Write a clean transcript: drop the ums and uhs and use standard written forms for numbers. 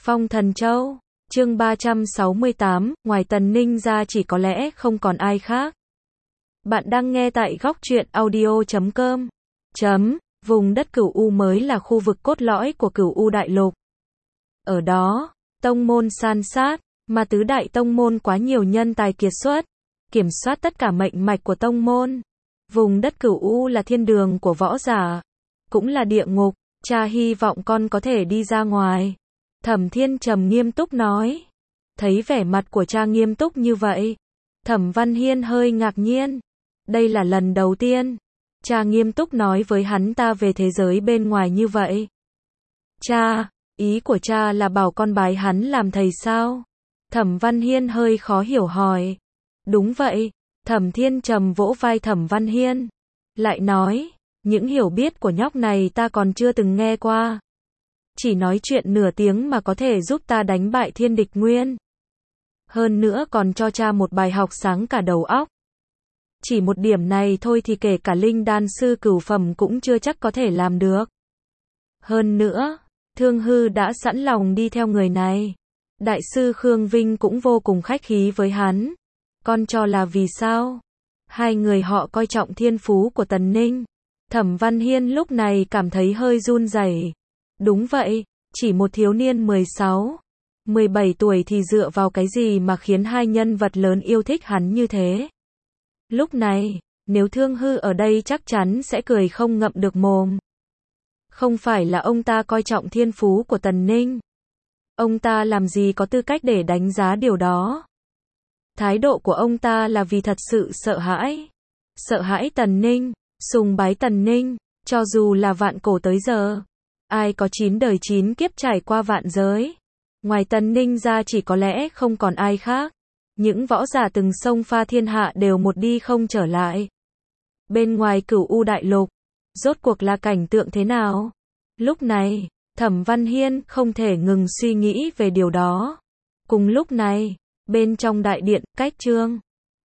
Phong Thần Châu, chương 368, ngoài Tần Ninh ra chỉ có lẽ không còn ai khác. Bạn đang nghe tại góc truyện audio.com. Vùng đất Cửu U mới là khu vực cốt lõi của Cửu U Đại Lục. Ở đó, tông môn san sát, mà tứ đại tông môn quá nhiều nhân tài kiệt xuất, kiểm soát tất cả mệnh mạch của tông môn. Vùng đất Cửu U là thiên đường của võ giả, cũng là địa ngục, cha hy vọng con có thể đi ra ngoài. Thẩm Thiên Trầm nghiêm túc nói. Thấy vẻ mặt của cha nghiêm túc như vậy, Thẩm Văn Hiên hơi ngạc nhiên. Đây là lần đầu tiên cha nghiêm túc nói với hắn ta về thế giới bên ngoài như vậy. Cha, ý của cha là bảo con bái hắn làm thầy sao? Thẩm Văn Hiên hơi khó hiểu hỏi. Đúng vậy. Thẩm Thiên Trầm vỗ vai Thẩm Văn Hiên, lại nói, những hiểu biết của nhóc này ta còn chưa từng nghe qua. Chỉ nói chuyện nửa tiếng mà có thể giúp ta đánh bại thiên địch nguyên. Hơn nữa còn cho cha một bài học sáng cả đầu óc. Chỉ một điểm này thôi thì kể cả linh đan sư cửu phẩm cũng chưa chắc có thể làm được. Hơn nữa, Thương Hư đã sẵn lòng đi theo người này. Đại sư Khương Vinh cũng vô cùng khách khí với hắn. Con cho là vì sao? Hai người họ coi trọng thiên phú của Tần Ninh. Thẩm Văn Hiên lúc này cảm thấy hơi run rẩy. Đúng vậy, chỉ một thiếu niên 16, 17 tuổi thì dựa vào cái gì mà khiến hai nhân vật lớn yêu thích hắn như thế? Lúc này, nếu Thương Hư ở đây chắc chắn sẽ cười không ngậm được mồm. Không phải là ông ta coi trọng thiên phú của Tần Ninh. Ông ta làm gì có tư cách để đánh giá điều đó? Thái độ của ông ta là vì thật sự sợ hãi. Sợ hãi Tần Ninh, sùng bái Tần Ninh, cho dù là vạn cổ tới giờ. Ai có 9 đời 9 kiếp trải qua vạn giới. Ngoài Tần Ninh ra chỉ có lẽ không còn ai khác. Những võ giả từng xông pha thiên hạ đều một đi không trở lại. Bên ngoài Cửu U Đại Lục, rốt cuộc là cảnh tượng thế nào? Lúc này, Thẩm Văn Hiên không thể ngừng suy nghĩ về điều đó. Cùng lúc này, bên trong đại điện, cách Trương